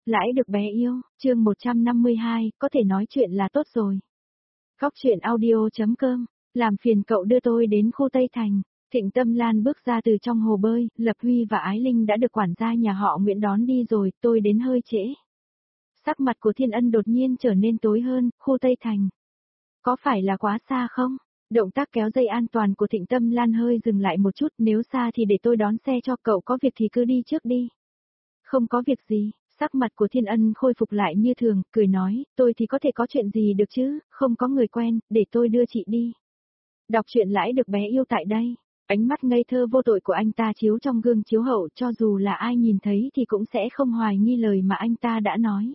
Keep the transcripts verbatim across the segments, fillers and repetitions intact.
Lãi được bé yêu, chương một trăm năm mươi hai, có thể nói chuyện là tốt rồi. Góc chuyện audio.com, làm phiền cậu đưa tôi đến khu Tây Thành. Thịnh Tâm Lan bước ra từ trong hồ bơi, Lập Huy và Ái Linh đã được quản gia nhà họ Nguyễn đón đi rồi, tôi đến hơi trễ. Sắc mặt của Thiên Ân đột nhiên trở nên tối hơn, khu Tây Thành. Có phải là quá xa không? Động tác kéo dây an toàn của Thịnh Tâm Lan hơi dừng lại một chút, nếu xa thì để tôi đón xe cho cậu, có việc thì cứ đi trước đi. Không có việc gì. Sắc mặt của Thiên Ân khôi phục lại như thường, cười nói, tôi thì có thể có chuyện gì được chứ, không có người quen, để tôi đưa chị đi. Đọc truyện lãi được bé yêu tại đây. Ánh mắt ngây thơ vô tội của anh ta chiếu trong gương chiếu hậu, cho dù là ai nhìn thấy thì cũng sẽ không hoài nghi lời mà anh ta đã nói.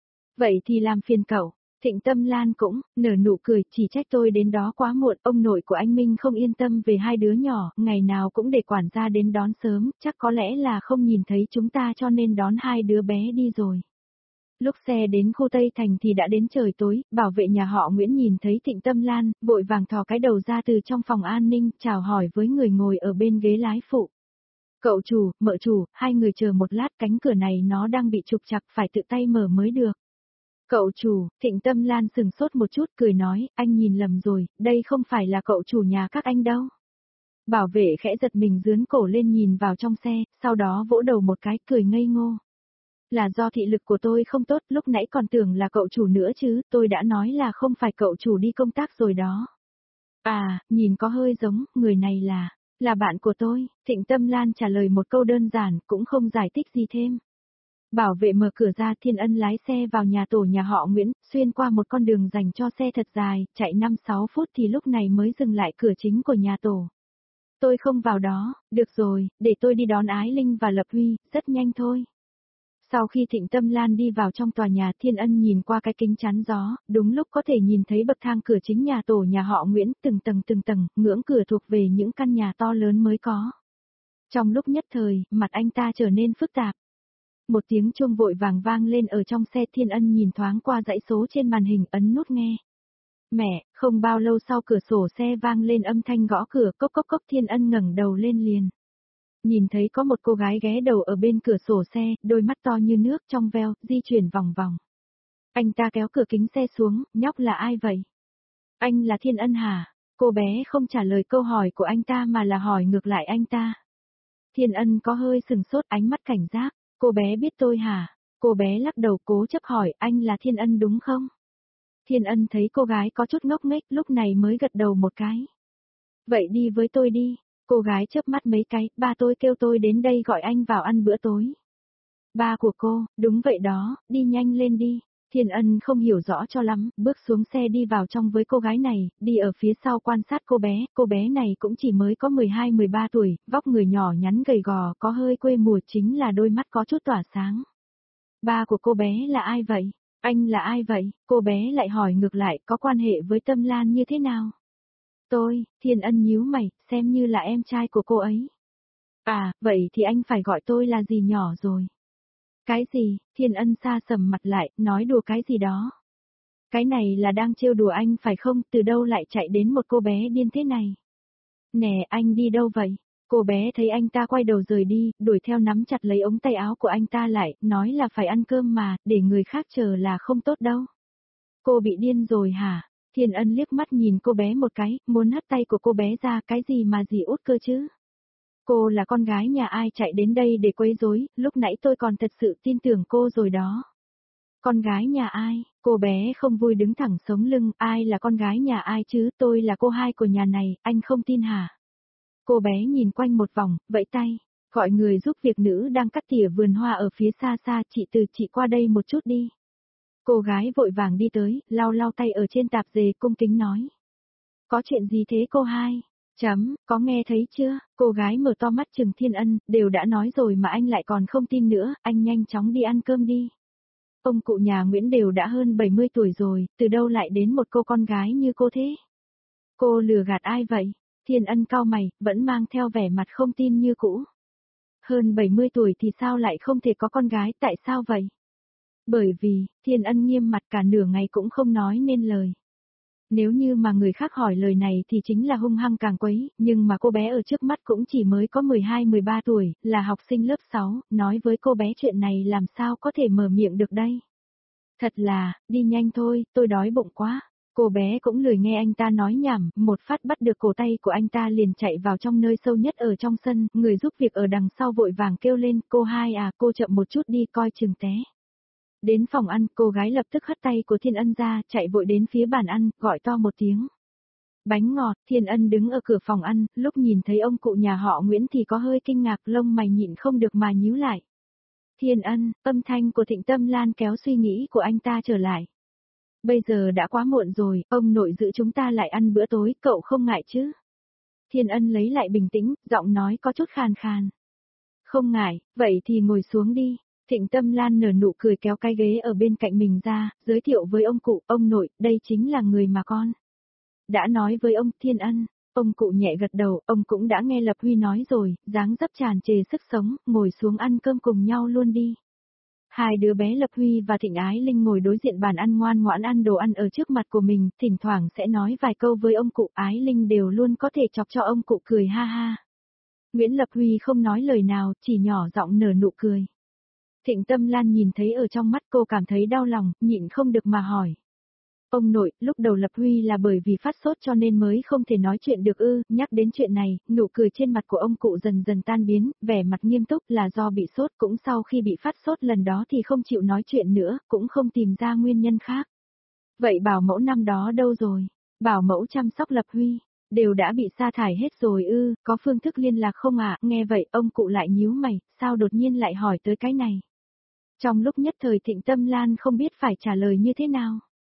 Vậy thì làm phiền cậu. Thịnh Tâm Lan cũng nở nụ cười, chỉ trách tôi đến đó quá muộn, ông nội của anh Minh không yên tâm về hai đứa nhỏ, ngày nào cũng để quản gia đến đón sớm, chắc có lẽ là không nhìn thấy chúng ta cho nên đón hai đứa bé đi rồi. Lúc xe đến khu Tây Thành thì đã đến trời tối, bảo vệ nhà họ Nguyễn nhìn thấy Thịnh Tâm Lan, vội vàng thò cái đầu ra từ trong phòng an ninh, chào hỏi với người ngồi ở bên ghế lái phụ. Cậu chủ, mợ chủ, hai người chờ một lát, cánh cửa này nó đang bị trục trặc, phải tự tay mở mới được. Cậu chủ, Thịnh Tâm Lan sừng sốt một chút cười nói, anh nhìn lầm rồi, đây không phải là cậu chủ nhà các anh đâu. Bảo vệ khẽ giật mình dướn cổ lên nhìn vào trong xe, sau đó vỗ đầu một cái cười ngây ngô. Là do thị lực của tôi không tốt, lúc nãy còn tưởng là cậu chủ nữa chứ, tôi đã nói là không phải cậu chủ đi công tác rồi đó. À, nhìn có hơi giống, người này là, là bạn của tôi, Thịnh Tâm Lan trả lời một câu đơn giản, cũng không giải thích gì thêm. Bảo vệ mở cửa ra, Thiên Ân lái xe vào nhà tổ nhà họ Nguyễn, xuyên qua một con đường dành cho xe thật dài, chạy năm sáu phút thì lúc này mới dừng lại cửa chính của nhà tổ. Tôi không vào đó, được rồi, để tôi đi đón Ái Linh và Lập Huy, rất nhanh thôi. Sau khi Thịnh Tâm Lan đi vào trong tòa nhà, Thiên Ân nhìn qua cái kính chắn gió, đúng lúc có thể nhìn thấy bậc thang cửa chính nhà tổ nhà họ Nguyễn, từng tầng từng tầng, ngưỡng cửa thuộc về những căn nhà to lớn mới có. Trong lúc nhất thời, mặt anh ta trở nên phức tạp. Một tiếng chuông vội vàng vang lên ở trong xe, Thiên Ân nhìn thoáng qua dãy số trên màn hình, ấn nút nghe. Mẹ, không bao lâu sau cửa sổ xe vang lên âm thanh gõ cửa, cốc cốc cốc. Thiên Ân ngẩng đầu lên liền. Nhìn thấy có một cô gái ghé đầu ở bên cửa sổ xe, đôi mắt to như nước trong veo, di chuyển vòng vòng. Anh ta kéo cửa kính xe xuống, nhóc là ai vậy? Anh là Thiên Ân hả? Cô bé không trả lời câu hỏi của anh ta mà là hỏi ngược lại anh ta. Thiên Ân có hơi sừng sốt, ánh mắt cảnh giác. Cô bé biết tôi hả? Cô bé lắc đầu cố chấp hỏi, anh là Thiên Ân đúng không? Thiên Ân thấy cô gái có chút ngốc nghếch, lúc này mới gật đầu một cái. Vậy đi với tôi đi. Cô gái chớp mắt mấy cái, ba tôi kêu tôi đến đây gọi anh vào ăn bữa tối. Ba của cô, đúng vậy đó, đi nhanh lên đi. Thiên Ân không hiểu rõ cho lắm, bước xuống xe đi vào trong với cô gái này, đi ở phía sau quan sát cô bé, cô bé này cũng chỉ mới có mười hai mười ba tuổi, vóc người nhỏ nhắn gầy gò, có hơi quê mùa, chính là đôi mắt có chút tỏa sáng. Ba của cô bé là ai vậy? Anh là ai vậy? Cô bé lại hỏi ngược lại, có quan hệ với Tâm Lan như thế nào? Tôi, Thiên Ân nhíu mày, xem như là em trai của cô ấy. À, vậy thì anh phải gọi tôi là gì nhỏ rồi. Cái gì? Thiên Ân xa sầm mặt lại, nói đùa cái gì đó. Cái này là đang trêu đùa anh phải không, từ đâu lại chạy đến một cô bé điên thế này. Nè, anh đi đâu vậy? Cô bé thấy anh ta quay đầu rời đi, đuổi theo nắm chặt lấy ống tay áo của anh ta lại, nói là phải ăn cơm mà, để người khác chờ là không tốt đâu. Cô bị điên rồi hả? Thiên Ân liếc mắt nhìn cô bé một cái, muốn hất tay của cô bé ra, cái gì mà gì út cơ chứ? Cô là con gái nhà ai chạy đến đây để quấy rối, lúc nãy tôi còn thật sự tin tưởng cô rồi đó. Con gái nhà ai? Cô bé không vui đứng thẳng sống lưng, ai là con gái nhà ai chứ, tôi là cô hai của nhà này, anh không tin hả? Cô bé nhìn quanh một vòng, vẫy tay, gọi người giúp việc nữ đang cắt tỉa vườn hoa ở phía xa xa, chị Từ, chị qua đây một chút đi. Cô gái vội vàng đi tới, lau lau tay ở trên tạp dề, cung kính nói. Có chuyện gì thế cô hai? Chấm, có nghe thấy chưa? Cô gái mở to mắt trừng Thiên Ân, đều đã nói rồi mà anh lại còn không tin nữa, anh nhanh chóng đi ăn cơm đi. Ông cụ nhà Nguyễn đều đã hơn bảy mươi tuổi rồi, từ đâu lại đến một cô con gái như cô thế? Cô lừa gạt ai vậy? Thiên Ân cau mày, vẫn mang theo vẻ mặt không tin như cũ. Hơn bảy mươi tuổi thì sao lại không thể có con gái, tại sao vậy? Bởi vì, Thiên Ân nghiêm mặt cả nửa ngày cũng không nói nên lời. Nếu như mà người khác hỏi lời này thì chính là hung hăng càng quấy, nhưng mà cô bé ở trước mắt cũng chỉ mới có mười hai mười ba tuổi, là học sinh lớp sáu, nói với cô bé chuyện này làm sao có thể mở miệng được đây. Thật là, đi nhanh thôi, tôi đói bụng quá. Cô bé cũng lười nghe anh ta nói nhảm, một phát bắt được cổ tay của anh ta liền chạy vào trong nơi sâu nhất ở trong sân, người giúp việc ở đằng sau vội vàng kêu lên, cô hai à, cô chậm một chút đi coi chừng té. Đến phòng ăn, cô gái lập tức hất tay của Thiên Ân ra, chạy vội đến phía bàn ăn, gọi to một tiếng. Bánh ngọt, Thiên Ân đứng ở cửa phòng ăn, lúc nhìn thấy ông cụ nhà họ Nguyễn thì có hơi kinh ngạc, lông mày nhịn không được mà nhíu lại. Thiên Ân, âm thanh của Thịnh Tâm Lan kéo suy nghĩ của anh ta trở lại. Bây giờ đã quá muộn rồi, ông nội giữ chúng ta lại ăn bữa tối, cậu không ngại chứ? Thiên Ân lấy lại bình tĩnh, giọng nói có chút khàn khàn. Không ngại, vậy thì ngồi xuống đi. Thịnh Tâm Lan nở nụ cười kéo cái ghế ở bên cạnh mình ra, giới thiệu với ông cụ, ông nội, đây chính là người mà con đã nói với ông. Thiên Ân. Ông cụ nhẹ gật đầu, ông cũng đã nghe Lập Huy nói rồi, dáng dấp tràn trề sức sống, ngồi xuống ăn cơm cùng nhau luôn đi. Hai đứa bé Lập Huy và Thịnh Ái Linh ngồi đối diện bàn ăn ngoan ngoãn ăn đồ ăn ở trước mặt của mình, thỉnh thoảng sẽ nói vài câu với ông cụ. Ái Linh đều luôn có thể chọc cho ông cụ cười ha ha. Nguyễn Lập Huy không nói lời nào, chỉ nhỏ giọng nở nụ cười. Thịnh Tâm Lan nhìn thấy ở trong mắt cô cảm thấy đau lòng, nhịn không được mà hỏi. Ông nội, lúc đầu Lập Huy là bởi vì phát sốt cho nên mới không thể nói chuyện được ư, nhắc đến chuyện này, nụ cười trên mặt của ông cụ dần dần tan biến, vẻ mặt nghiêm túc là do bị sốt, cũng sau khi bị phát sốt lần đó thì không chịu nói chuyện nữa, cũng không tìm ra nguyên nhân khác. Vậy bảo mẫu năm đó đâu rồi? Bảo mẫu chăm sóc Lập Huy, đều đã bị sa thải hết rồi ư, có phương thức liên lạc không ạ? Nghe vậy ông cụ lại nhíu mày, sao đột nhiên lại hỏi tới cái này? Trong lúc nhất thời Thịnh Tâm Lan không biết phải trả lời như thế nào.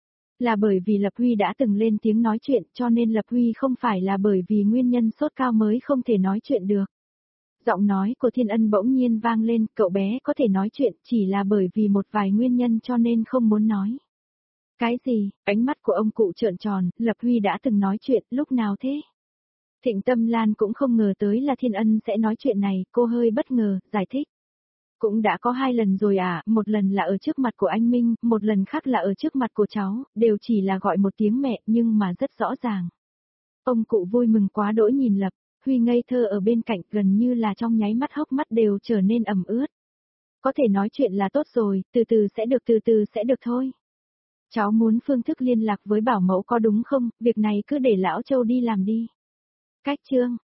Là bởi vì Lập Huy đã từng lên tiếng nói chuyện cho nên Lập Huy không phải là bởi vì nguyên nhân sốt cao mới không thể nói chuyện được. Giọng nói của Thiên Ân bỗng nhiên vang lên, cậu bé có thể nói chuyện chỉ là bởi vì một vài nguyên nhân cho nên không muốn nói. Cái gì? Ánh mắt của ông cụ trợn tròn, Lập Huy đã từng nói chuyện, lúc nào thế? Thịnh Tâm Lan cũng không ngờ tới là Thiên Ân sẽ nói chuyện này, cô hơi bất ngờ, giải thích. Cũng đã có hai lần rồi à, một lần là ở trước mặt của anh Minh, một lần khác là ở trước mặt của cháu, đều chỉ là gọi một tiếng mẹ nhưng mà rất rõ ràng. Ông cụ vui mừng quá đỗi nhìn Lập Huy ngây thơ ở bên cạnh, gần như là trong nháy mắt hốc mắt đều trở nên ẩm ướt. Có thể nói chuyện là tốt rồi, từ từ sẽ được từ từ sẽ được thôi. Cháu muốn phương thức liên lạc với bảo mẫu có đúng không, việc này cứ để lão Châu đi làm đi. Cách chương